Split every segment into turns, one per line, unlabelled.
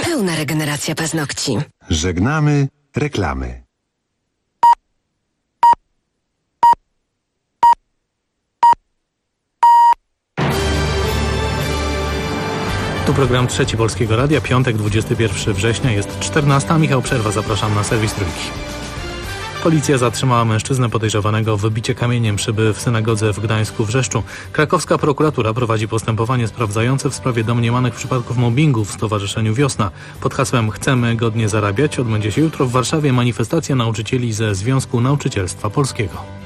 Pełna regeneracja paznokci.
Żegnamy reklamy.
Tu program Trzeci Polskiego Radia, piątek, 21 września, jest 14. Michał Przerwa, zapraszam na serwis Trójki. Policja zatrzymała mężczyznę podejrzewanego o wybicie kamieniem szyby w synagodze w Gdańsku-Wrzeszczu. Krakowska prokuratura prowadzi postępowanie sprawdzające w sprawie domniemanych przypadków mobbingu w Stowarzyszeniu Wiosna. Pod hasłem Chcemy godnie zarabiać odbędzie się jutro w Warszawie manifestacja nauczycieli ze Związku Nauczycielstwa Polskiego.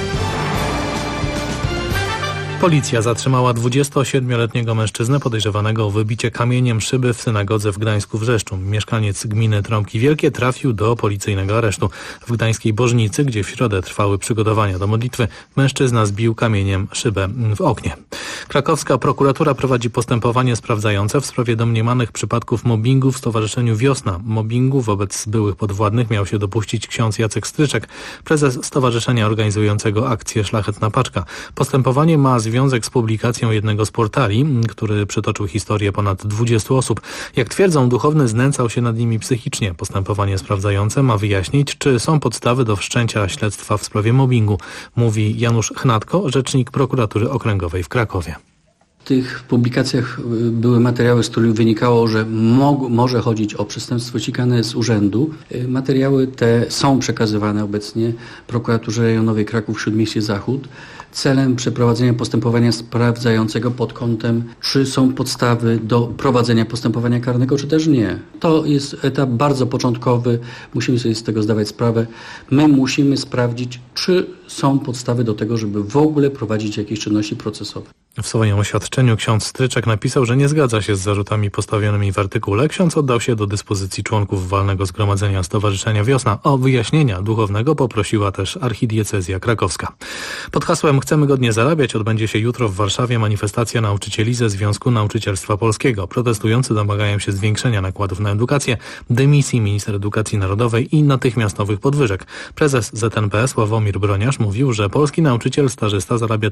Policja zatrzymała 27-letniego mężczyznę podejrzewanego o wybicie kamieniem szyby w synagodze w Gdańsku-Wrzeszczu. Mieszkaniec gminy Trąbki Wielkie trafił do policyjnego aresztu. W gdańskiej Bożnicy, gdzie w środę trwały przygotowania do modlitwy, mężczyzna zbił kamieniem szybę w oknie. Krakowska prokuratura prowadzi postępowanie sprawdzające w sprawie domniemanych przypadków mobbingu w Stowarzyszeniu Wiosna. Mobbingu wobec byłych podwładnych miał się dopuścić ksiądz Jacek Stryczek, prezes stowarzyszenia organizującego akcję Szlachetna Paczka. Postępowanie ma związek z publikacją jednego z portali, który przytoczył historię ponad 20 osób. Jak twierdzą, duchowny znęcał się nad nimi psychicznie. Postępowanie sprawdzające ma wyjaśnić, czy są podstawy do wszczęcia śledztwa w sprawie mobbingu, mówi Janusz Chnatko, rzecznik prokuratury okręgowej w Krakowie.
W tych publikacjach były materiały, z których wynikało, że może chodzić o przestępstwo ścigane z urzędu. Materiały te są przekazywane obecnie prokuraturze rejonowej Kraków-Śródmieście Zachód celem przeprowadzenia postępowania sprawdzającego pod kątem, czy są podstawy do prowadzenia postępowania karnego, czy też nie. To jest etap bardzo początkowy, musimy sobie z tego zdawać sprawę. My musimy sprawdzić, czy są podstawy do tego, żeby w ogóle prowadzić jakieś czynności procesowe.
W swoim oświadczeniu ksiądz Stryczek napisał, że nie zgadza się z zarzutami postawionymi w artykule. Ksiądz oddał się do dyspozycji członków walnego zgromadzenia Stowarzyszenia Wiosna. O wyjaśnienia duchownego poprosiła też archidiecezja krakowska. Pod hasłem Chcemy godnie zarabiać odbędzie się jutro w Warszawie manifestacja nauczycieli ze Związku Nauczycielstwa Polskiego. Protestujący domagają się zwiększenia nakładów na edukację, dymisji minister edukacji narodowej i natychmiastowych podwyżek. Prezes ZNP Sławomir Broniarz mówił, że polski nauczyciel stażysta zarabia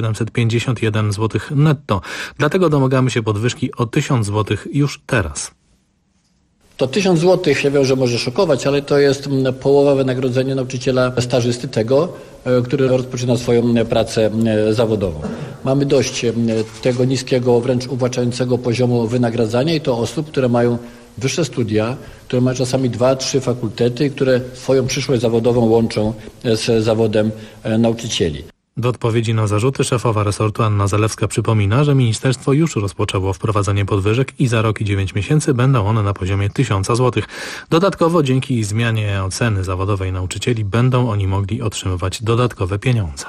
1751 zł netto. Dlatego domagamy się podwyżki o 1000 zł już teraz.
To 1000 zł się wiąże, może szokować, ale to jest połowa wynagrodzenia nauczyciela stażysty tego, który rozpoczyna swoją pracę zawodową. Mamy dość tego niskiego, wręcz uwłaczającego poziomu wynagradzania i to osób, które mają wyższe studia, które mają czasami 2-3 fakultety, które swoją przyszłość zawodową łączą z zawodem nauczycieli.
W odpowiedzi na zarzuty szefowa resortu Anna Zalewska przypomina, że ministerstwo już rozpoczęło wprowadzenie podwyżek i za rok i 9 miesięcy będą one na poziomie 1000 zł. Dodatkowo dzięki zmianie oceny zawodowej nauczycieli będą oni mogli otrzymywać dodatkowe pieniądze.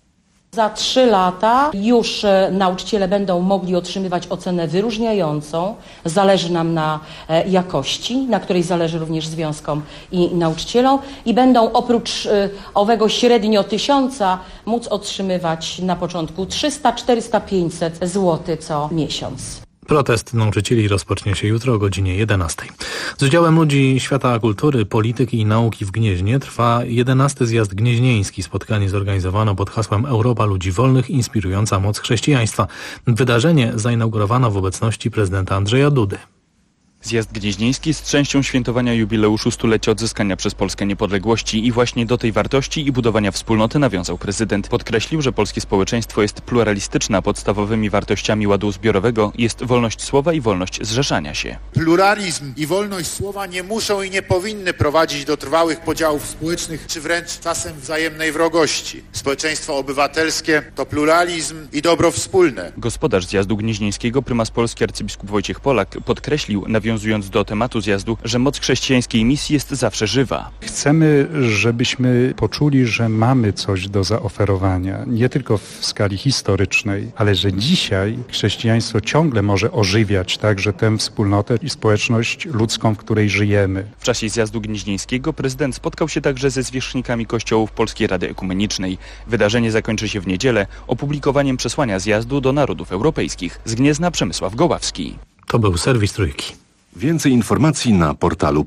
Za 3 lata już nauczyciele będą mogli otrzymywać ocenę wyróżniającą. Zależy nam na jakości, na której zależy również związkom i nauczycielom. I będą oprócz owego średnio 1000 móc otrzymywać na początku 300, 400, 500 zł co miesiąc.
Protest nauczycieli rozpocznie się jutro o godzinie 11. Z udziałem ludzi świata kultury, polityki i nauki w Gnieźnie trwa 11. zjazd gnieźnieński. Spotkanie zorganizowano pod hasłem Europa Ludzi Wolnych, inspirująca moc chrześcijaństwa. Wydarzenie zainaugurowano w obecności prezydenta Andrzeja Dudy.
Zjazd gnieźnieński jest częścią świętowania jubileuszu 100-lecia odzyskania przez Polskę niepodległości i właśnie do tej wartości i budowania wspólnoty nawiązał prezydent. Podkreślił, że polskie społeczeństwo jest pluralistyczne, a podstawowymi wartościami ładu zbiorowego jest wolność słowa i wolność zrzeszania się.
Pluralizm i wolność słowa nie muszą i nie powinny prowadzić do trwałych podziałów społecznych, czy wręcz czasem wzajemnej wrogości. Społeczeństwo obywatelskie to pluralizm i dobro wspólne.
Gospodarz zjazdu gnieźnieńskiego, prymas Polski arcybiskup Wojciech Polak podkreślił, nawiązując do tematu zjazdu, że moc chrześcijańskiej misji jest zawsze żywa.
Chcemy, żebyśmy poczuli, że mamy coś do zaoferowania, nie tylko w skali historycznej, ale że dzisiaj chrześcijaństwo ciągle może ożywiać także tę wspólnotę i społeczność ludzką, w której żyjemy.
W czasie zjazdu gnieźnieńskiego prezydent spotkał się także ze zwierzchnikami kościołów Polskiej Rady Ekumenicznej. Wydarzenie zakończy się w niedzielę opublikowaniem przesłania zjazdu do narodów europejskich. Z Gniezna Przemysław Goławski.
To był serwis Trójki.
Więcej informacji na portalu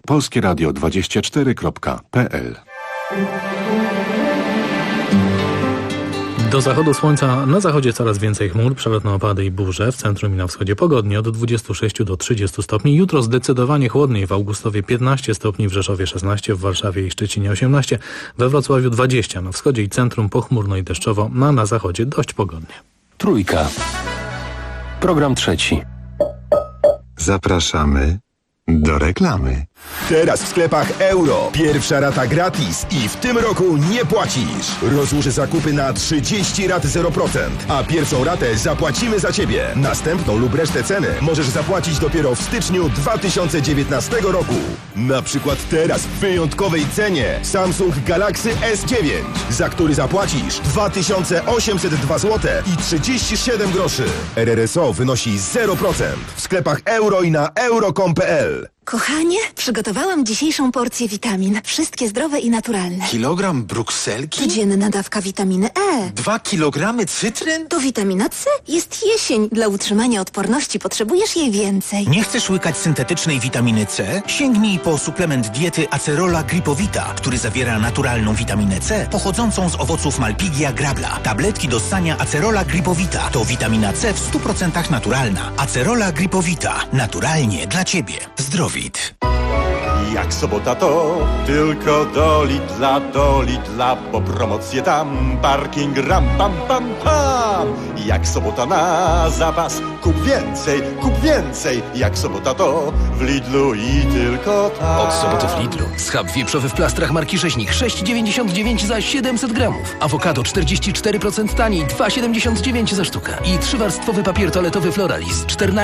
polskieradio24.pl.
Do zachodu słońca, na zachodzie coraz więcej chmur, przelotne opady i burze, w centrum i na wschodzie pogodnie od 26 do 30 stopni. Jutro zdecydowanie chłodniej, w Augustowie 15 stopni, w Rzeszowie 16, w Warszawie i Szczecinie 18, we Wrocławiu 20, na wschodzie i centrum pochmurno i deszczowo, a na zachodzie dość pogodnie.
Trójka. Program trzeci.
Zapraszamy do reklamy.
Teraz w sklepach Euro. Pierwsza rata gratis i w tym roku nie płacisz. Rozłóż zakupy na 30 rat 0%, a pierwszą ratę zapłacimy za Ciebie. Następną lub resztę ceny możesz zapłacić dopiero w styczniu 2019 roku. Na przykład teraz w wyjątkowej cenie Samsung Galaxy S9, za który zapłacisz 2802 zł i 37 groszy. RRSO wynosi 0% w sklepach Euro i na euro.com.pl.
Kochanie, przygotowałam dzisiejszą porcję witamin. Wszystkie zdrowe i naturalne.
Kilogram brukselki?
Codzienna dawka witaminy E.
2 kilogramy cytryn?
To witamina C. Jest jesień. Dla utrzymania odporności potrzebujesz jej więcej.
Nie chcesz łykać syntetycznej witaminy C? Sięgnij po suplement diety Acerola Gripowita, który zawiera naturalną witaminę C pochodzącą z owoców Malpighia grabla. Tabletki do ssania Acerola Gripowita to witamina C w 100% naturalna. Acerola Gripowita. Naturalnie dla Ciebie. Zdrowit.
Jak sobota to tylko do Lidla, bo promocje tam, parking ram pam pam pam. Jak sobota na zapas, kup więcej, jak sobota to w Lidlu i tylko tam.
Od soboty w Lidlu. Schab wieprzowy w plastrach marki Rzeźnik 6,99 za 700 gramów. Awokado 44% taniej, 2,79 za sztukę. I 3-warstwowy papier toaletowy Floralis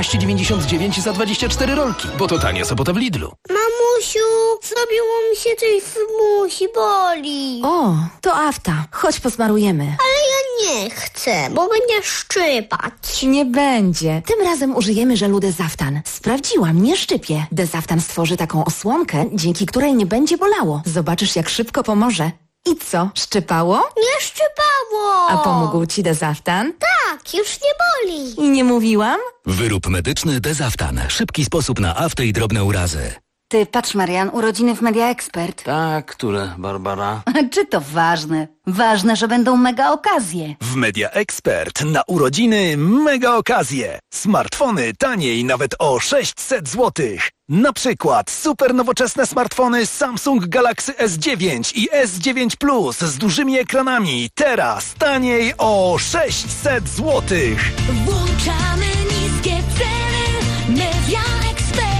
14,99 za 24 rolki. Bo to tania sobota w Lidlu.
Mamusiu, zrobiło mi się coś w musi, boli.
O, to afta. Chodź posmarujemy.
Ale ja nie chcę, bo będzie szczypać.
Nie będzie. Tym razem użyjemy żelu Dezaftan. Sprawdziłam, nie szczypie. Dezaftan stworzy taką osłonkę, dzięki której nie będzie bolało. Zobaczysz, jak szybko pomoże. I co, szczypało?
Nie szczypało.
A pomógł ci Dezaftan?
Tak, już nie boli.
I nie mówiłam?
Wyrób medyczny Dezaftan. Szybki sposób na aftę i drobne urazy.
Ty, patrz Marian, urodziny w Media Expert.
Tak, które, Barbara?
Czy to ważne? Ważne, że będą mega okazje.
W Media Expert na urodziny mega okazje. Smartfony taniej nawet o 600 zł. Na przykład super nowoczesne smartfony Samsung Galaxy S9 i S9 Plus z dużymi ekranami. Teraz taniej o 600 zł.
Włączamy niskie ceny. Media Expert.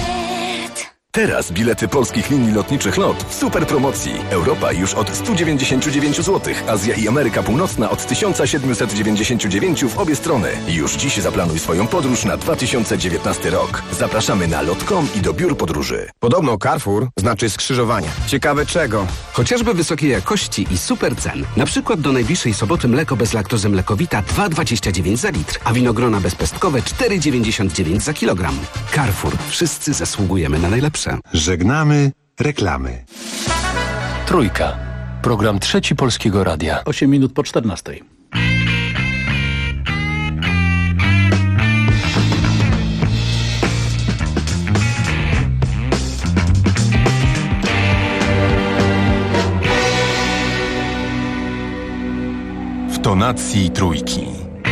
Teraz bilety polskich linii lotniczych LOT w super promocji. Europa już od 199 zł, Azja i Ameryka Północna od 1799 w obie strony. Już dziś zaplanuj swoją podróż na 2019 rok. Zapraszamy na lot.com i do biur podróży.
Podobno Carrefour znaczy skrzyżowanie. Ciekawe czego?
Chociażby wysokiej jakości i super cen. Na przykład do najbliższej soboty mleko bez laktozy Mlekowita 2,29 za litr, a winogrona bezpestkowe 4,99 za kilogram. Carrefour. Wszyscy zasługujemy na najlepsze.
Żegnamy reklamy.
Trójka. Program trzeci Polskiego Radia.
8 minut po 14.
W tonacji trójki.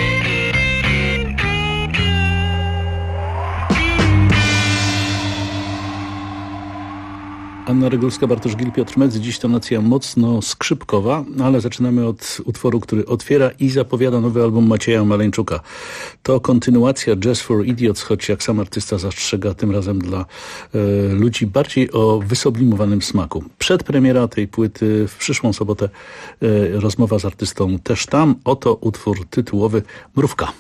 Anna Rygulska, Bartosz Gil, Piotr Mec. Dziś tonacja mocno skrzypkowa, ale zaczynamy od utworu, który otwiera i zapowiada nowy album Macieja Maleńczuka. To kontynuacja Jazz for Idiots, choć jak sam artysta zastrzega, tym razem dla ludzi bardziej o wysublimowanym smaku. Przedpremiera tej płyty w przyszłą sobotę, rozmowa z artystą też tam. Oto utwór tytułowy Mrówka.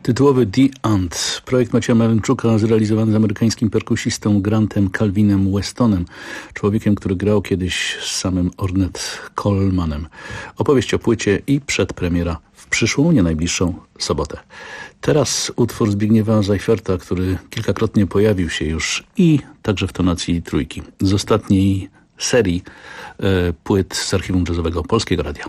Tytułowy The Ant. Projekt Macieja Malenczuka zrealizowany z amerykańskim perkusistą Grantem Calvinem Westonem, człowiekiem, który grał kiedyś z samym Ornette Colemanem. Opowieść o płycie i przedpremiera w przyszłą, nie najbliższą sobotę. Teraz utwór Zbigniewa Zajferta, który kilkakrotnie pojawił się już i także w tonacji trójki. Z ostatniej serii płyt z archiwum jazzowego Polskiego Radia.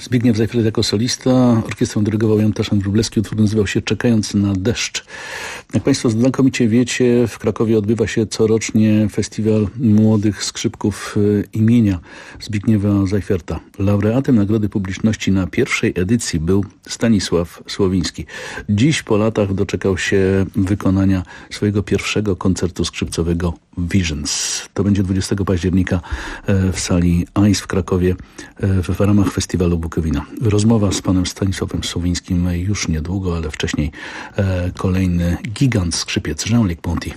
Zbigniew Zajfert jako solista. Orkiestrą dyrygował Jan Taszan-Wróblewski. Utwór nazywał się Czekając na deszcz. Jak Państwo znakomicie wiecie, w Krakowie odbywa się corocznie festiwal młodych skrzypków imienia Zbigniewa Zajferta. Laureatem Nagrody Publiczności na pierwszej edycji był Stanisław Słowiński. Dziś po latach doczekał się wykonania swojego pierwszego koncertu skrzypcowego Visions. To będzie 20 października w sali ICE w Krakowie w ramach festiwalu Bukowina. Rozmowa z panem Stanisławem Słowińskim już niedługo, ale wcześniej kolejny gigant skrzypiec Jean-Luc Ponty.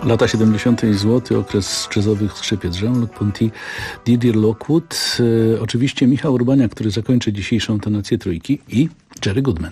Lata 70. złoty okres jazzowych skrzypiec. Jean-Luc Ponty, Didier Lockwood, oczywiście Michał Urbaniak, który zakończy dzisiejszą tonację trójki, i Jerry Goodman.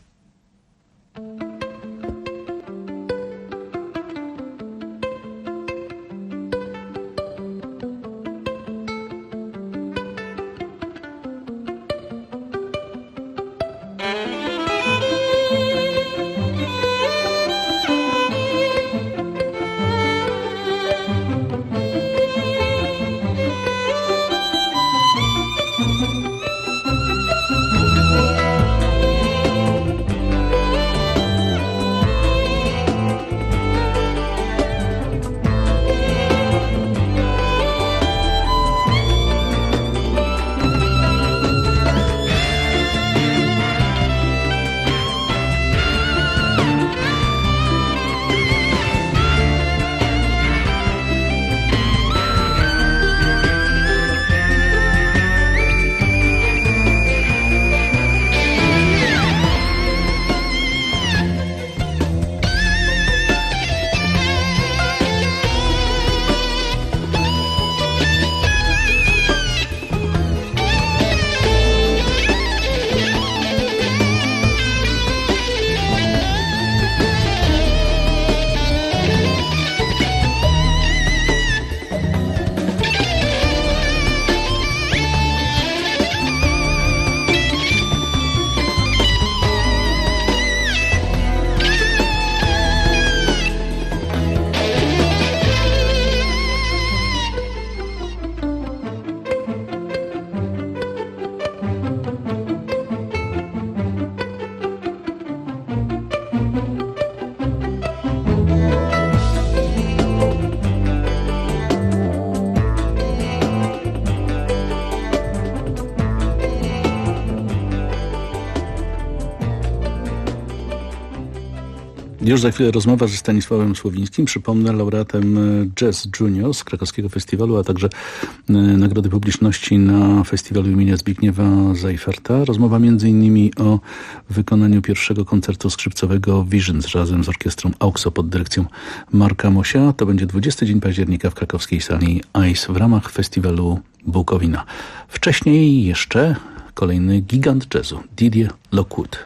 Już za chwilę rozmowa ze Stanisławem Słowińskim, przypomnę, laureatem Jazz Junior z krakowskiego festiwalu, a także Nagrody Publiczności na festiwalu imienia Zbigniewa Seiferta. Rozmowa m.in. o wykonaniu pierwszego koncertu skrzypcowego Visions razem z orkiestrą AUXO pod dyrekcją Marka Mosia. To będzie 20 dzień października w krakowskiej sali ICE w ramach festiwalu Bukowina. Wcześniej jeszcze kolejny gigant jazzu, Didier Lockwood.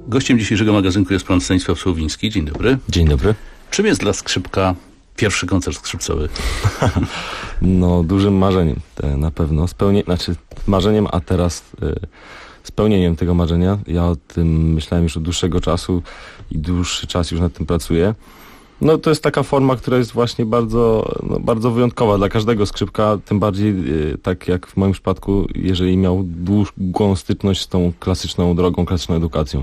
Gościem dzisiejszego magazynku jest pan Stanisław Słowiński. Dzień dobry.
Dzień dobry.
Czym jest dla skrzypka pierwszy koncert skrzypcowy?
No, dużym marzeniem na pewno. Marzeniem, a teraz spełnieniem tego marzenia. Ja o tym myślałem już od dłuższego czasu i dłuższy czas już nad tym pracuję. No, to jest taka forma, która jest właśnie bardzo wyjątkowa dla każdego skrzypka, tym bardziej tak jak w moim przypadku, jeżeli miał długą styczność z tą klasyczną drogą, klasyczną edukacją.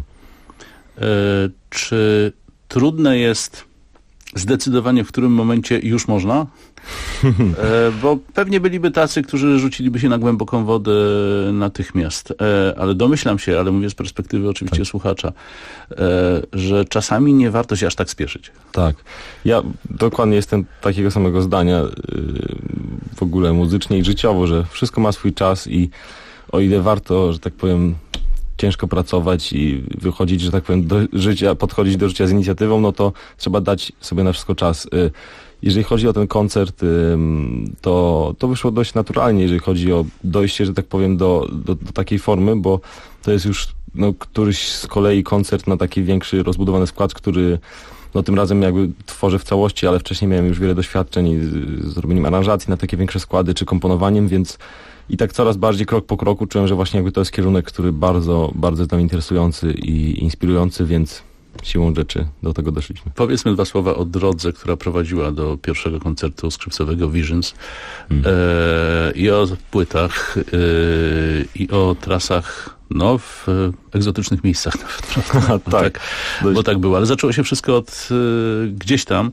Czy trudne jest zdecydowanie, w którym momencie już można? Bo pewnie byliby tacy, którzy rzuciliby się na głęboką wodę natychmiast. Ale domyślam się, ale mówię z perspektywy oczywiście słuchacza, że czasami nie warto się aż tak spieszyć.
Tak. Ja dokładnie jestem takiego samego zdania w ogóle muzycznie i życiowo, że wszystko ma swój czas i o ile warto, że tak powiem, ciężko pracować i wychodzić, że tak powiem, do życia, podchodzić do życia z inicjatywą, no to trzeba dać sobie na wszystko czas. Jeżeli chodzi o ten koncert, to wyszło dość naturalnie, jeżeli chodzi o dojście, że tak powiem, do takiej formy, bo to jest już któryś z kolei koncert na taki większy, rozbudowany skład, który tym razem jakby tworzę w całości, ale wcześniej miałem już wiele doświadczeń z robieniem aranżacji na takie większe składy, czy komponowaniem, więc i tak coraz bardziej krok po kroku czułem, że właśnie jakby to jest kierunek, który bardzo, bardzo tam interesujący i inspirujący, więc siłą rzeczy do tego doszliśmy.
Powiedzmy dwa słowa o drodze, która prowadziła do pierwszego koncertu skrzypcowego Visions i o płytach i o trasach w egzotycznych miejscach nawet. Tak, bo tak było. Ale zaczęło się wszystko od gdzieś tam,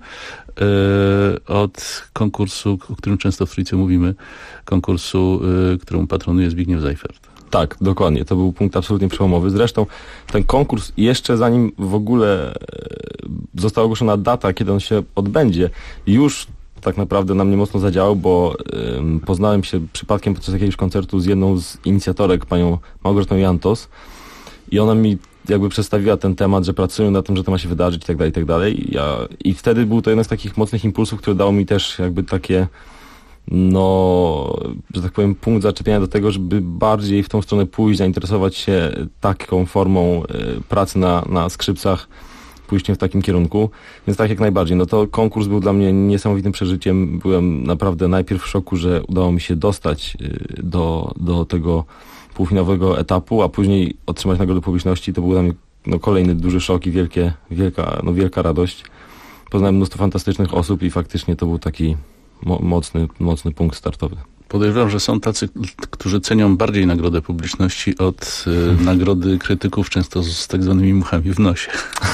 od konkursu, o którym często w Trójce mówimy, konkursu, któremu patronuje Zbigniew Seifert.
Tak, dokładnie. To był punkt absolutnie przełomowy. Zresztą ten konkurs, jeszcze zanim w ogóle została ogłoszona data, kiedy on się odbędzie, już tak naprawdę na mnie mocno zadziałał, bo poznałem się przypadkiem podczas jakiegoś koncertu z jedną z inicjatorek, panią Małgorzatą Jantos, i ona mi jakby przedstawiła ten temat, że pracują na tym, że to ma się wydarzyć i tak dalej, i tak dalej. I wtedy był to jeden z takich mocnych impulsów, który dało mi też jakby takie, że tak powiem, punkt zaczepienia do tego, żeby bardziej w tą stronę pójść, zainteresować się taką formą pracy na skrzypcach, pójściem w takim kierunku. Więc tak jak najbardziej. No to konkurs był dla mnie niesamowitym przeżyciem. Byłem naprawdę najpierw w szoku, że udało mi się dostać do tego półfinałowego etapu, a później otrzymać nagrodę publiczności. To był dla mnie kolejny duży szok i wielka radość. Poznałem mnóstwo fantastycznych osób i faktycznie to był taki mocny punkt startowy.
Podejrzewam, że są tacy, którzy cenią bardziej nagrodę publiczności od nagrody krytyków, często z tak zwanymi muchami w nosie.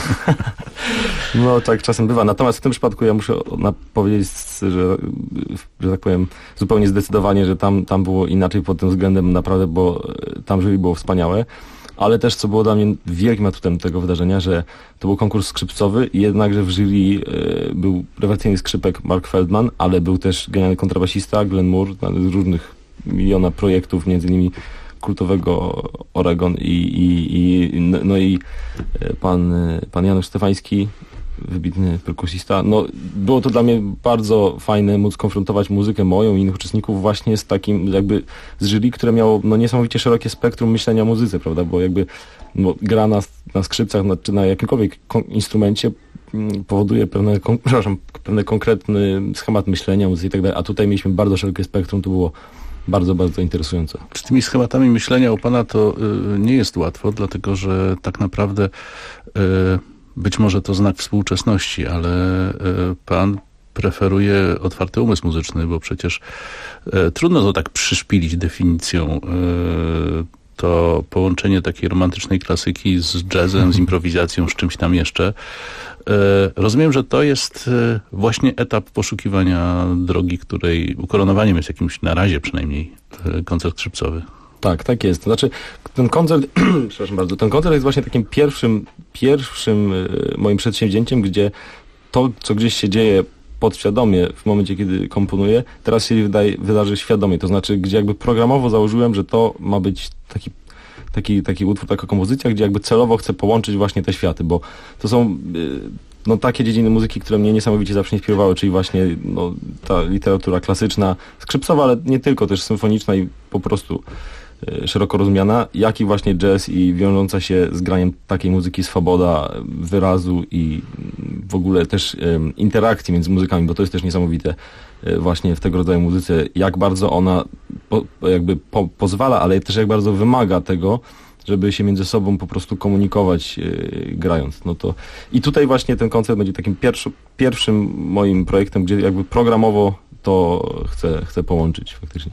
No tak czasem bywa. Natomiast w tym przypadku ja muszę powiedzieć, że tak powiem, zupełnie zdecydowanie, że tam było inaczej pod tym względem naprawdę, bo tam jury było wspaniałe. Ale też, co było dla mnie wielkim atutem tego wydarzenia, że to był konkurs skrzypcowy i jednakże w jury był rewelacyjny skrzypek Mark Feldman, ale był też genialny kontrabasista Glenn Moore, z różnych miliona projektów, między innymi kultowego Oregon i pan Janusz Stefański, wybitny perkusista. Było to dla mnie bardzo fajne móc konfrontować muzykę moją i innych uczestników właśnie z takim jakby z jury, które miało niesamowicie szerokie spektrum myślenia o muzyce, prawda, bo jakby gra na skrzypcach czy na jakimkolwiek instrumencie powoduje pewny konkretny schemat myślenia o muzyce i tak dalej, a tutaj mieliśmy bardzo szerokie spektrum, to było bardzo, bardzo interesujące.
Z tymi schematami myślenia u pana to nie jest łatwo, dlatego że tak naprawdę być może to znak współczesności, ale pan preferuje otwarty umysł muzyczny, bo przecież trudno to tak przyszpilić definicją. To połączenie takiej romantycznej klasyki z jazzem, z improwizacją, z czymś tam jeszcze. Rozumiem, że to jest właśnie etap poszukiwania drogi, której ukoronowaniem jest jakimś, na razie przynajmniej, koncert skrzypcowy.
Tak jest. To znaczy, ten koncert, przepraszam bardzo, ten koncert jest właśnie takim pierwszym moim przedsięwzięciem, gdzie to, co gdzieś się dzieje podświadomie w momencie, kiedy komponuję, teraz się wydarzy świadomie. To znaczy, gdzie jakby programowo założyłem, że to ma być taki utwór, taka kompozycja, gdzie jakby celowo chcę połączyć właśnie te światy, bo to są takie dziedziny muzyki, które mnie niesamowicie zawsze inspirowały, czyli właśnie ta literatura klasyczna, skrzypcowa, ale nie tylko, też symfoniczna i po prostu szeroko rozumiana, jak i właśnie jazz i wiążąca się z graniem takiej muzyki swoboda wyrazu i w ogóle też interakcji między muzykami, bo to jest też niesamowite właśnie w tego rodzaju muzyce, jak bardzo ona pozwala, ale też jak bardzo wymaga tego, żeby się między sobą po prostu komunikować grając. No to i tutaj właśnie ten koncert będzie takim pierwszym moim projektem, gdzie jakby programowo to chcę połączyć faktycznie.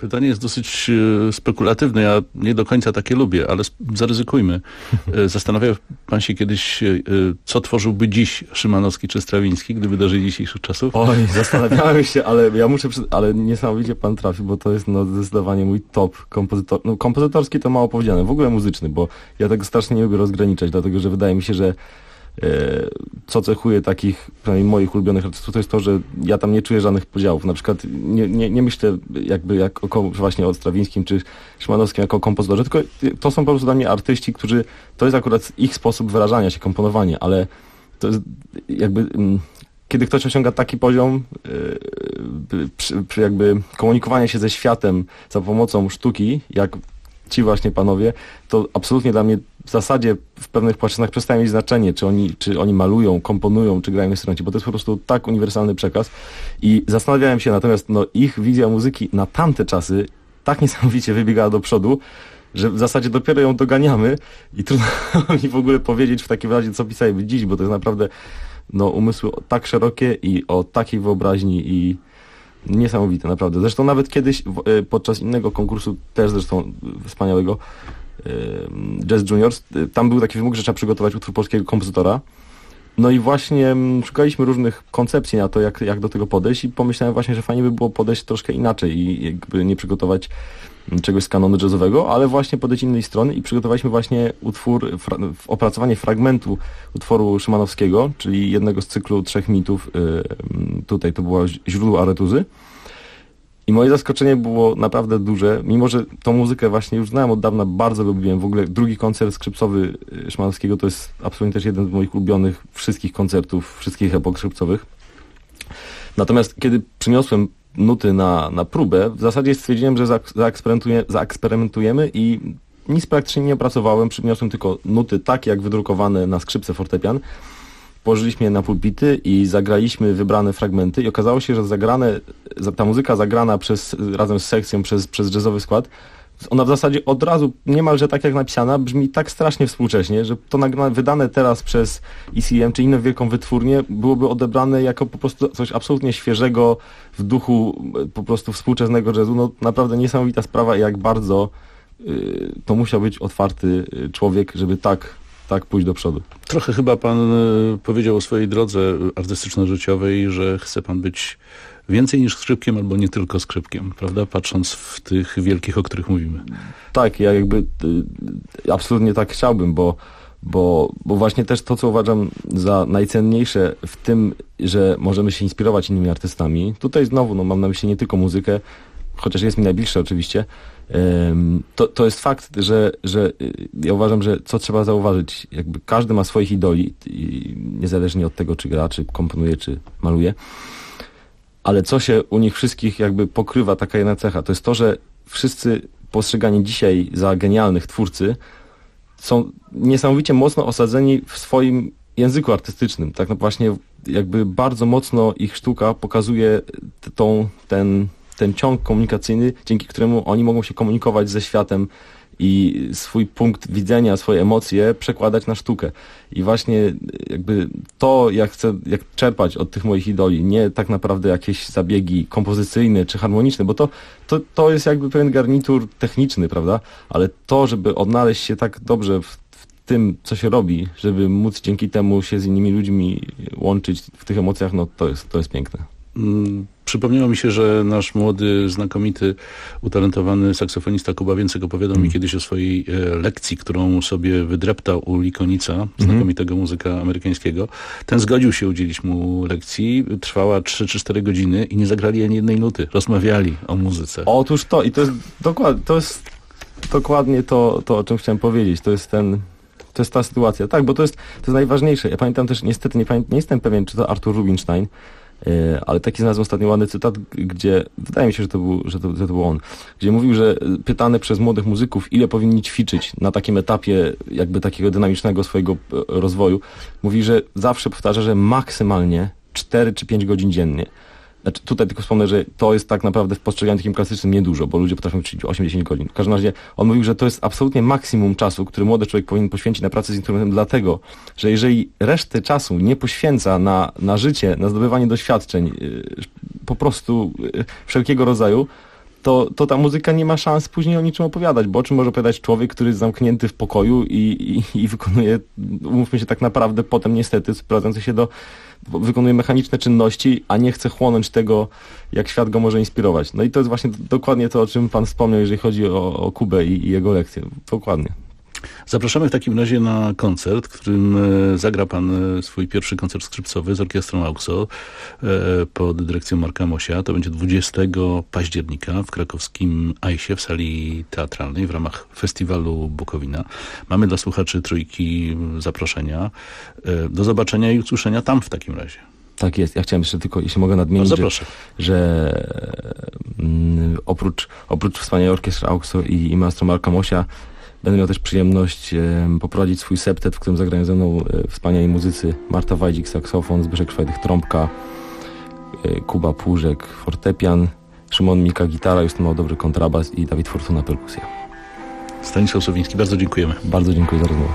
Pytanie jest dosyć spekulatywne, ja nie do końca takie lubię, ale zaryzykujmy. Zastanawiał pan się kiedyś, co tworzyłby dziś Szymanowski czy Strawiński, gdyby dożyli dzisiejszych czasów?
Oj, zastanawiałem się, ale ja muszę, ale niesamowicie pan trafił, bo to jest zdecydowanie mój top kompozytor. No, kompozytorski to mało powiedziane, w ogóle muzyczny, bo ja tego strasznie nie lubię rozgraniczać, dlatego że wydaje mi się, że co cechuje takich, przynajmniej moich ulubionych artystów, to jest to, że ja tam nie czuję żadnych podziałów. Na przykład nie myślę właśnie o Strawińskim czy Szymanowskim jako kompozytorze, tylko to są po prostu dla mnie artyści, którzy, to jest akurat ich sposób wyrażania się, komponowanie, ale to jest jakby, kiedy ktoś osiąga taki poziom jakby komunikowania się ze światem za pomocą sztuki, jak ci właśnie panowie, to absolutnie dla mnie w zasadzie w pewnych płaszczyznach przestaje mieć znaczenie, czy oni malują, komponują, czy grają na instrumencie, bo to jest po prostu tak uniwersalny przekaz. I zastanawiałem się, natomiast ich wizja muzyki na tamte czasy tak niesamowicie wybiegała do przodu, że w zasadzie dopiero ją doganiamy i trudno mi w ogóle powiedzieć w takim razie, co pisaliby dziś, bo to jest naprawdę umysły tak szerokie i o takiej wyobraźni i niesamowite, naprawdę. Zresztą nawet kiedyś podczas innego konkursu, też zresztą wspaniałego, Jazz Juniors, tam był taki wymóg, że trzeba przygotować utwór polskiego kompozytora. No i właśnie szukaliśmy różnych koncepcji na to, jak do tego podejść i pomyślałem właśnie, że fajnie by było podejść troszkę inaczej i jakby nie przygotować czegoś z kanonu jazzowego, ale właśnie podejść innej strony i przygotowaliśmy właśnie opracowanie fragmentu utworu Szymanowskiego, czyli jednego z cyklu 3 mitów, tutaj to było Źródło Aretuzy. I moje zaskoczenie było naprawdę duże, mimo że tą muzykę właśnie już znałem od dawna, bardzo lubiłem. W ogóle drugi koncert skrzypcowy Szymanowskiego to jest absolutnie też jeden z moich ulubionych wszystkich koncertów, wszystkich epok skrzypcowych. Natomiast kiedy przyniosłem nuty na próbę, w zasadzie stwierdziłem, że zaeksperymentujemy i nic praktycznie nie opracowałem, przyniosłem tylko nuty tak jak wydrukowane na skrzypce fortepian. Położyliśmy je na pulpity i zagraliśmy wybrane fragmenty i okazało się, że ta muzyka zagrana razem z sekcją przez jazzowy skład, ona w zasadzie od razu, niemalże tak jak napisana, brzmi tak strasznie współcześnie, że to wydane teraz przez ECM czy inną wielką wytwórnię byłoby odebrane jako po prostu coś absolutnie świeżego w duchu po prostu współczesnego jazzu. No naprawdę niesamowita sprawa i jak bardzo to musiał być otwarty człowiek, żeby tak pójść do przodu.
Trochę chyba pan powiedział o swojej drodze artystyczno-życiowej, że chce pan być więcej niż skrzypkiem albo nie tylko skrzypkiem, prawda? Patrząc w tych wielkich, o których mówimy.
Tak, ja jakby absolutnie tak chciałbym, bo właśnie też to, co uważam za najcenniejsze w tym, że możemy się inspirować innymi artystami. Tutaj znowu mam na myśli nie tylko muzykę, chociaż jest mi najbliższe oczywiście, to jest fakt, że ja uważam, że co trzeba zauważyć, jakby każdy ma swoich idoli, niezależnie od tego, czy gra, czy komponuje, czy maluje, ale co się u nich wszystkich jakby pokrywa, taka jedna cecha, to jest to, że wszyscy postrzegani dzisiaj za genialnych twórcy są niesamowicie mocno osadzeni w swoim języku artystycznym. Tak właśnie jakby bardzo mocno ich sztuka pokazuje ten ciąg komunikacyjny, dzięki któremu oni mogą się komunikować ze światem i swój punkt widzenia, swoje emocje przekładać na sztukę. I właśnie jakby to, jak czerpać od tych moich idoli, nie tak naprawdę jakieś zabiegi kompozycyjne czy harmoniczne, bo to jest jakby pewien garnitur techniczny, prawda? Ale to, żeby odnaleźć się tak dobrze w tym, co się robi, żeby móc dzięki temu się z innymi ludźmi łączyć w tych emocjach, no to jest piękne.
Przypomniało mi się, że nasz młody, znakomity, utalentowany saksofonista Kuba Więcek opowiadał mi kiedyś o swojej lekcji, którą sobie wydreptał u Likonica, znakomitego muzyka amerykańskiego. Ten zgodził się udzielić mu lekcji, trwała 3 czy 4 godziny i nie zagrali ani jednej nuty, rozmawiali o muzyce.
Otóż to i to jest dokładnie to, o czym chciałem powiedzieć. To jest ta sytuacja. Tak, bo to jest najważniejsze. Ja pamiętam też, niestety nie jestem pewien, czy to Artur Rubinstein, ale taki znalazłem ostatnio ładny cytat, gdzie wydaje mi się, że to był on, gdzie mówił, że pytany przez młodych muzyków, ile powinni ćwiczyć na takim etapie jakby takiego dynamicznego swojego rozwoju, mówi, że zawsze powtarza, że maksymalnie 4 czy 5 godzin dziennie. Znaczy, tutaj tylko wspomnę, że to jest tak naprawdę w postrzeganiu takim klasycznym niedużo, bo ludzie potrafią ćwiczyć 8-10 godzin. W każdym razie on mówił, że to jest absolutnie maksimum czasu, który młody człowiek powinien poświęcić na pracę z instrumentem, dlatego, że jeżeli resztę czasu nie poświęca na życie, na zdobywanie doświadczeń, po prostu wszelkiego rodzaju, to ta muzyka nie ma szans później o niczym opowiadać, bo o czym może opowiadać człowiek, który jest zamknięty w pokoju i wykonuje, umówmy się, tak naprawdę potem niestety sprowadzający się wykonuje mechaniczne czynności, a nie chce chłonąć tego, jak świat go może inspirować. No i to jest właśnie dokładnie to, o czym pan wspomniał, jeżeli chodzi o Kubę i jego lekcję. Dokładnie.
Zapraszamy w takim razie na koncert, w którym zagra pan swój pierwszy koncert skrzypcowy z orkiestrą AUXO pod dyrekcją Marka Mosia. To będzie 20 października w krakowskim AIS-ie w sali teatralnej w ramach festiwalu Bukowina. Mamy dla słuchaczy Trójki zaproszenia. Do zobaczenia i usłyszenia tam w takim razie.
Tak jest. Ja chciałem jeszcze tylko, jeśli mogę nadmienić, że oprócz wspaniałej orkiestry AUXO i maestro Marka Mosia będę miał też przyjemność poprowadzić swój septet, w którym zagrają ze mną wspaniali muzycy Marta Wajdzik, saksofon, Zbyszek Szwejdych, trąbka, Kuba Płużek, fortepian, Szymon Mika, gitara, Justyna Dobry, kontrabas i Dawid Fortuna, perkusja.
Stanisław Sowiński, bardzo dziękujemy.
Bardzo dziękuję za rozmowę.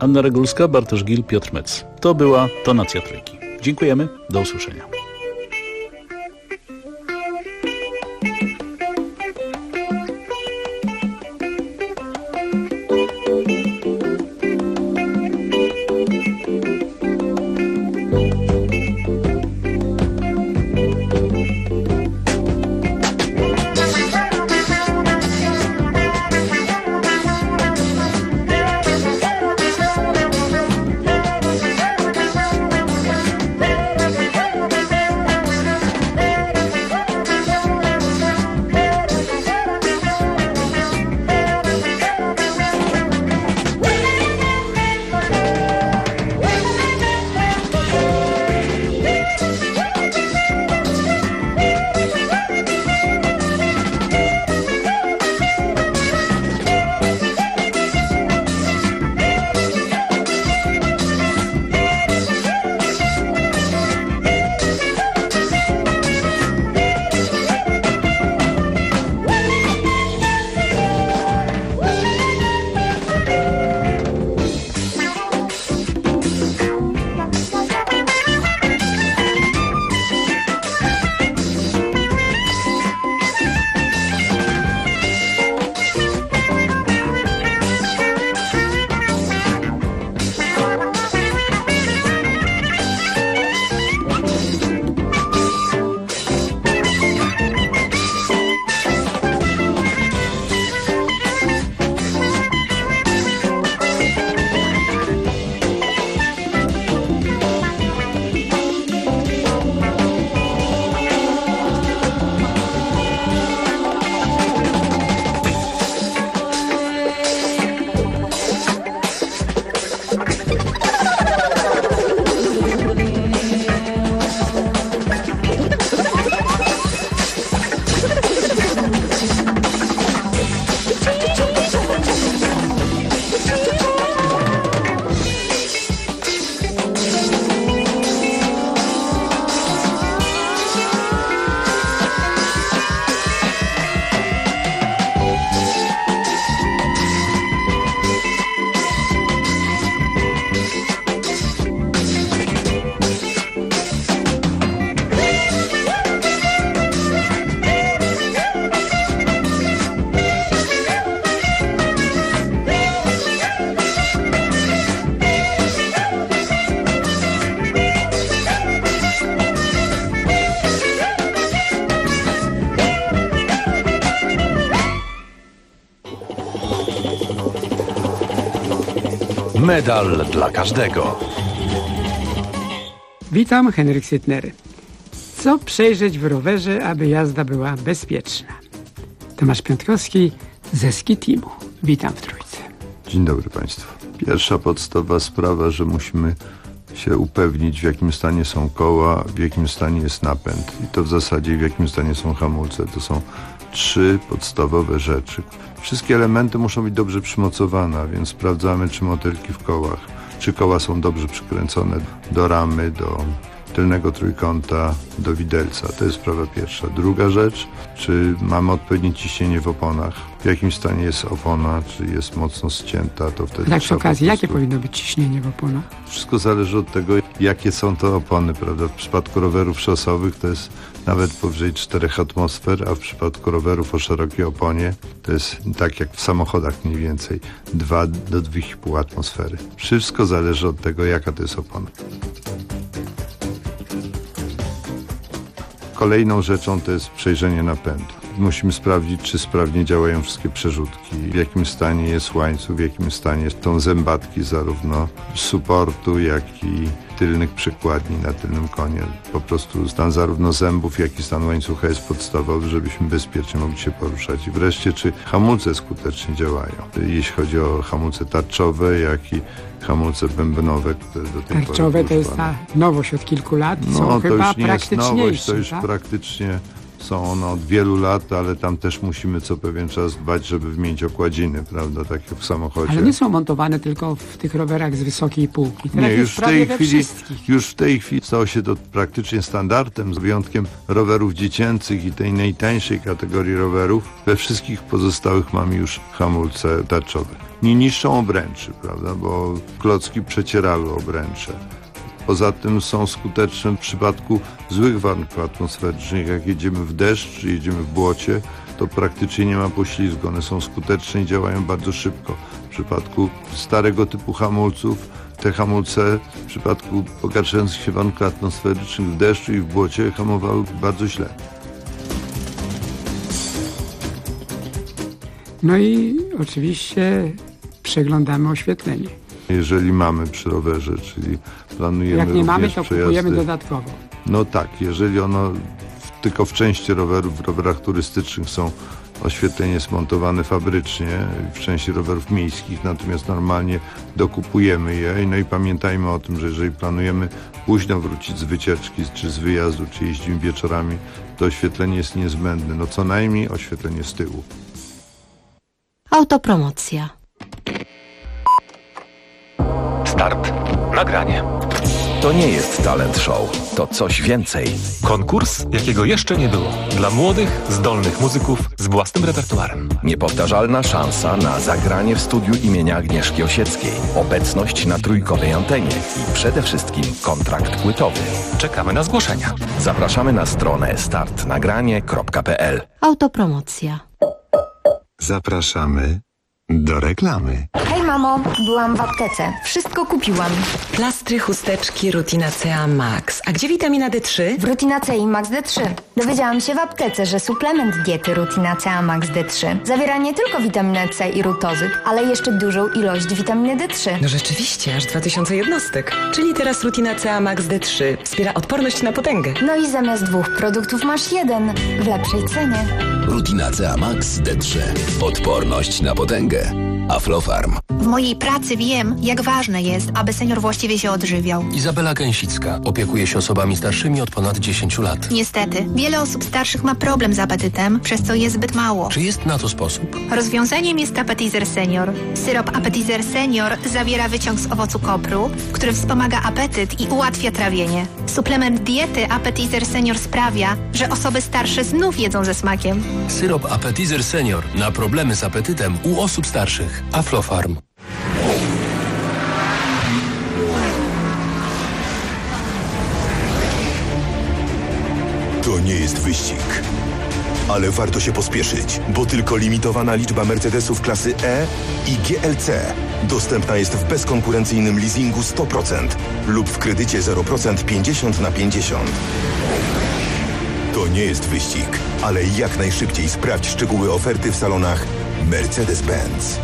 Anna Regulska, Bartosz Gil, Piotr Mec. To była Tonacja Trójki. Dziękujemy, do usłyszenia.
Medal dla każdego.
Witam, Henryk Sytnery. Co przejrzeć w rowerze, aby jazda była bezpieczna? Tomasz Piątkowski ze Ski Teamu. Witam w Trójce.
Dzień dobry Państwu. Pierwsza podstawowa sprawa, że musimy się upewnić, w jakim stanie są koła, w jakim stanie jest napęd i to w zasadzie w jakim stanie są hamulce. To są 3 podstawowe rzeczy. Wszystkie elementy muszą być dobrze przymocowane, więc sprawdzamy, czy motylki w kołach, czy koła są dobrze przykręcone do ramy, do tylnego trójkąta, do widelca. To jest sprawa pierwsza. Druga rzecz, czy mamy odpowiednie ciśnienie w oponach, w jakim stanie jest opona, czy jest mocno ścięta, to wtedy...
Tak przy okazji, jakie powinno być ciśnienie w oponach?
Wszystko zależy od tego, jakie są to opony, prawda? W przypadku rowerów szosowych to jest nawet powyżej 4 atmosfer, a w przypadku rowerów o szerokiej oponie to jest tak jak w samochodach mniej więcej 2 do 2,5 atmosfery. Wszystko zależy od tego, jaka to jest opona. Kolejną rzeczą to jest przejrzenie napędu. Musimy sprawdzić, czy sprawnie działają wszystkie przerzutki, w jakim stanie jest łańcuch, w jakim stanie są zębatki zarówno suportu, jak i tylnych przykładni na tylnym konie. Po prostu stan zarówno zębów, jak i stan łańcucha jest podstawowy, żebyśmy bezpiecznie mogli się poruszać. I wreszcie, czy hamulce skutecznie działają. Jeśli chodzi o hamulce tarczowe, jak i hamulce bębnowe, które do tej pory
tarczowe to jest ta nowość od kilku lat, są chyba praktyczniejsze. Nowość,
to już praktycznie są one od wielu lat, ale tam też musimy co pewien czas dbać, żeby wymienić okładziny, prawda, tak jak w samochodzie.
Ale nie są montowane tylko w tych rowerach z wysokiej półki.
Nie, już w tej chwili stało się to praktycznie standardem, z wyjątkiem rowerów dziecięcych i tej najtańszej kategorii rowerów. We wszystkich pozostałych mamy już hamulce tarczowe. nie niszczą obręczy, prawda, bo klocki przecierały obręcze. Poza tym są skuteczne w przypadku złych warunków atmosferycznych. Jak jedziemy w deszcz, czy jedziemy w błocie, to praktycznie nie ma poślizgu. One są skuteczne i działają bardzo szybko. W przypadku starego typu hamulców, te hamulce w przypadku pogarszających się warunków atmosferycznych w deszczu i w błocie hamowały bardzo źle.
No i oczywiście przeglądamy oświetlenie.
Jeżeli mamy przy rowerze, czyli planujemy
Jak nie mamy, to
przejazdy,
kupujemy dodatkowo.
No tak, jeżeli ono tylko w części rowerów, w rowerach turystycznych są oświetlenie smontowane fabrycznie, w części rowerów miejskich, natomiast normalnie dokupujemy je. No i pamiętajmy o tym, że jeżeli planujemy późno wrócić z wycieczki, czy z wyjazdu, czy jeździmy wieczorami, to oświetlenie jest niezbędne. No co najmniej oświetlenie z tyłu.
Autopromocja.
Start. Nagranie. To nie jest talent show, to coś więcej.
Konkurs, jakiego jeszcze nie było. Dla młodych, zdolnych muzyków z własnym repertuarem.
Niepowtarzalna szansa na zagranie w studiu imienia Agnieszki Osieckiej. Obecność na trójkowej antenie i przede wszystkim kontrakt płytowy.
Czekamy na zgłoszenia.
Zapraszamy na stronę startnagranie.pl.
Autopromocja.
Zapraszamy do reklamy.
Hej mamo, byłam w aptece. Wszystko kupiłam.
Plastry, chusteczki, Rutina CA Max. A gdzie witamina D3?
W Rutina C i Max D3. Dowiedziałam się w aptece, że suplement diety Rutina CA Max D3 zawiera nie tylko witaminę C i rutozyt, ale jeszcze dużą ilość witaminy D3.
No rzeczywiście, aż 2000 jednostek. Czyli teraz Rutina CA Max D3 wspiera odporność na potęgę.
No i zamiast 2 produktów masz 1 w lepszej cenie.
Rutina CA Max D3. Odporność na potęgę. Aflofarm.
W mojej pracy wiem, jak ważne jest, aby senior właściwie się odżywiał.
Izabela Gęsicka opiekuje się osobami starszymi od ponad 10 lat.
Niestety, wiele osób starszych ma problem z apetytem, przez co je zbyt mało.
Czy jest na to sposób?
Rozwiązaniem jest Appetizer Senior. Syrop Appetizer Senior zawiera wyciąg z owocu kopru, który wspomaga apetyt i ułatwia trawienie. Suplement diety Appetizer Senior sprawia, że osoby starsze znów jedzą ze smakiem.
Syrop Appetizer Senior na problemy z apetytem u osób starszych. Aflofarm.
To nie jest wyścig, ale warto się pospieszyć, bo tylko limitowana liczba Mercedesów klasy E i GLC dostępna jest w bezkonkurencyjnym leasingu 100% lub w kredycie 0% 50/50. To nie jest wyścig, ale jak najszybciej sprawdź szczegóły oferty w salonach Mercedes-Benz.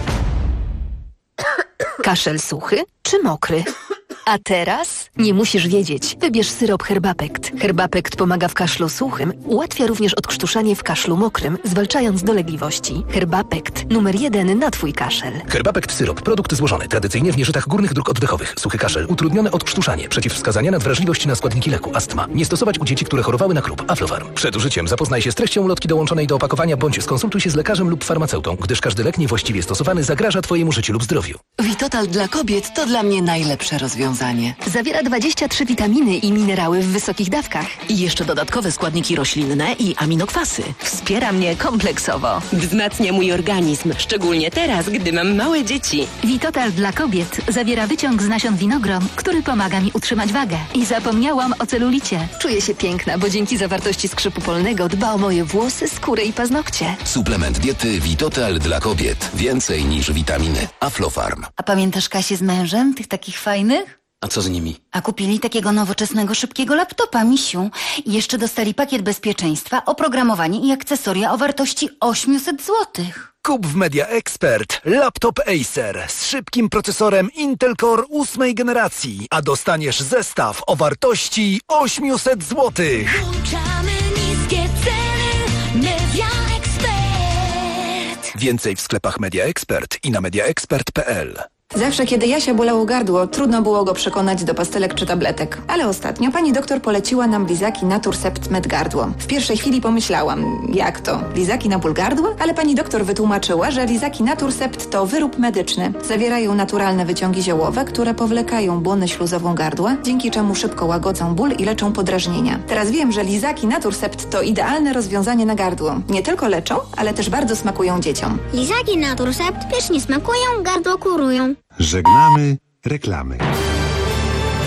Kaszel suchy czy mokry? A teraz nie musisz wiedzieć. Wybierz syrop Herbapekt. Herbapekt pomaga w kaszlu suchym, ułatwia również odkrztuszanie w kaszlu mokrym, zwalczając dolegliwości. Herbapekt. Numer 1 na Twój kaszel.
Herbapekt syrop. Produkt złożony tradycyjnie w nieżytach górnych dróg oddechowych. Suchy kaszel. Utrudnione odkrztuszanie. Przeciwwskazania na wrażliwość na składniki leku. Astma. Nie stosować u dzieci, które chorowały na klub. Aflofarm. Przed użyciem zapoznaj się z treścią ulotki dołączonej do opakowania bądź skonsultuj się z lekarzem lub farmaceutą, gdyż każdy lek niewłaściwie stosowany zagraża Twojemu życiu lub zdrowiu.
Vitotal dla kobiet to dla mnie najlepsze rozwiązanie. Zawiera 23 witaminy i minerały w wysokich dawkach. I jeszcze dodatkowe składniki roślinne i aminokwasy. Wspiera mnie kompleksowo.
Wzmacnia mój organizm, szczególnie teraz, gdy mam małe dzieci.
Vitotal dla kobiet zawiera wyciąg z nasion winogron, który pomaga mi utrzymać wagę. I zapomniałam o celulicie. Czuję się piękna, bo dzięki zawartości skrzypu polnego dba o moje włosy, skórę i paznokcie.
Suplement diety Vitotal dla kobiet. Więcej niż witaminy. Aflofarm.
A pamiętasz Kasię z mężem, tych takich fajnych?
A co z nimi?
A kupili takiego nowoczesnego, szybkiego laptopa, misiu. I jeszcze dostali pakiet bezpieczeństwa, oprogramowanie i akcesoria o wartości 800 zł.
Kup w Media Expert laptop Acer z szybkim procesorem Intel Core 8 generacji, a dostaniesz zestaw o wartości 800 zł.
Włączamy niskie ceny. Media Expert.
Więcej w sklepach Media Expert i na mediaexpert.pl.
Zawsze, kiedy Jasia bolało gardło, trudno było go przekonać do pastelek czy tabletek. Ale ostatnio pani doktor poleciła nam lizaki Naturcept Med Gardło. W pierwszej chwili pomyślałam, jak to? Lizaki na ból gardła? Ale pani doktor wytłumaczyła, że lizaki Naturcept to wyrób medyczny. Zawierają naturalne wyciągi ziołowe, które powlekają błonę śluzową gardła, dzięki czemu szybko łagodzą ból i leczą podrażnienia. Teraz wiem, że lizaki Naturcept to idealne rozwiązanie na gardło. Nie tylko leczą, ale też bardzo smakują dzieciom.
Lizaki Naturcept pysznie smakują, gardło kurują.
Żegnamy reklamy.